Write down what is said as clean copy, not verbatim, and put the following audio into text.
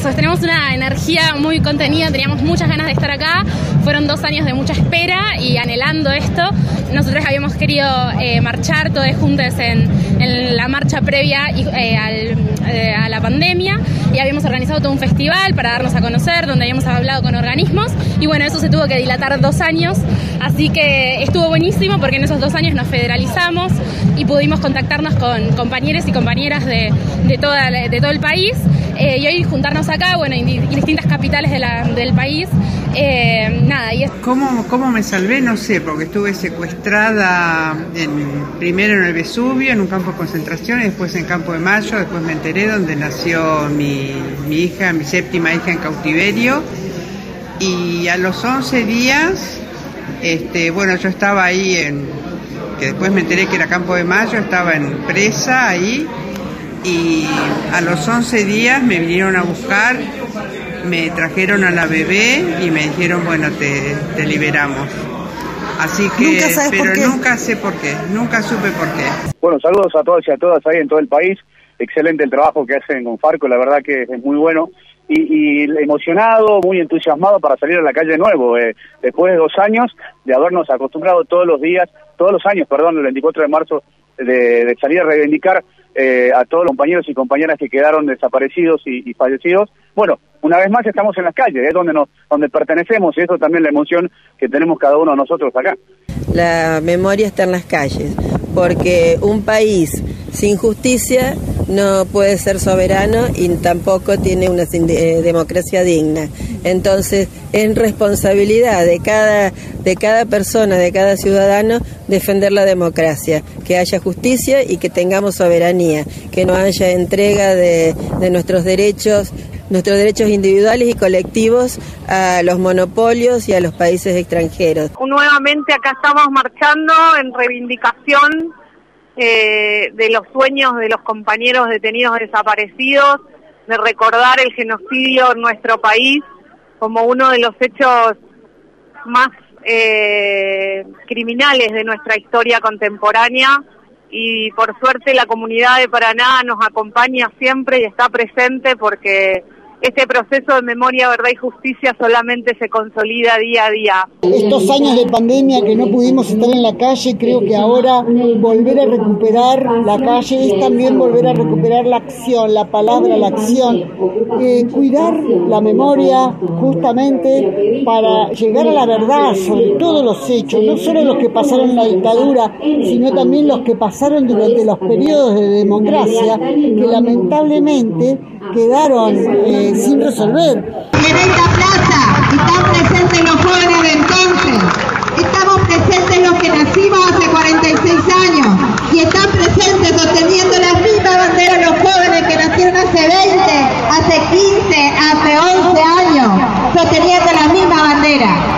eso, tenemos una energía muy contenida, teníamos muchas ganas de estar acá, fueron 2 años de mucha espera y anhelando esto. Nosotros habíamos querido marchar todos juntos en la marcha previa a la pandemia y habíamos organizado todo un festival para darnos a conocer, donde habíamos hablado con organismos y bueno, eso se tuvo que dilatar 2 años, así que estuvo buenísimo porque en esos 2 años nos federalizamos y pudimos contactarnos con compañeros y compañeras de todo el país y hoy juntarnos acá, bueno, en distintas capitales del país. ¿Cómo me salvé? No sé, porque estuve secuestrada primero en el Vesubio, en un campo de concentración, y después en Campo de Mayo. Después me enteré donde nació mi hija, mi 7ª hija en cautiverio. Y a los 11 días, yo estaba ahí que después me enteré que era Campo de Mayo, estaba en presa ahí. Y a los 11 días me vinieron a buscar, me trajeron a la bebé y me dijeron, bueno, te liberamos. Así que, nunca sé por qué, nunca supe por qué. Bueno, saludos a todos y a todas ahí en todo el país. Excelente el trabajo que hacen con Farco, la verdad que es muy bueno. Y emocionado, muy entusiasmado para salir a la calle de nuevo, después de 2 años de habernos acostumbrado todos los años, el 24 de marzo, de salir a reivindicar a todos los compañeros y compañeras que quedaron desaparecidos y fallecidos. Bueno, una vez más estamos en las calles, es donde pertenecemos, y eso también la emoción que tenemos cada uno de nosotros acá. La memoria está en las calles, porque un país sin justicia no puede ser soberano y tampoco tiene una democracia digna. Entonces, es responsabilidad de cada persona, de cada ciudadano, defender la democracia, que haya justicia y que tengamos soberanía, que no haya entrega de nuestros derechos individuales y colectivos a los monopolios y a los países extranjeros. Nuevamente acá estamos marchando en reivindicación de los sueños de los compañeros detenidos desaparecidos, de recordar el genocidio en nuestro país como uno de los hechos más criminales de nuestra historia contemporánea, y por suerte la comunidad de Paraná nos acompaña siempre y está presente, porque este proceso de memoria, verdad y justicia solamente se consolida día a día. Estos años de pandemia que no pudimos estar en la calle, creo que ahora volver a recuperar la calle es también volver a recuperar la acción, la palabra, la acción, cuidar la memoria justamente para llegar a la verdad sobre todos los hechos, no solo los que pasaron en la dictadura, sino también los que pasaron durante los periodos de democracia, que lamentablemente quedaron sin resolver. En esta plaza están presentes los jóvenes de entonces, estamos presentes los que nacimos hace 46 años y están presentes sosteniendo la misma bandera los jóvenes que nacieron hace 20, hace 15, hace 11 años, sosteniendo la misma bandera.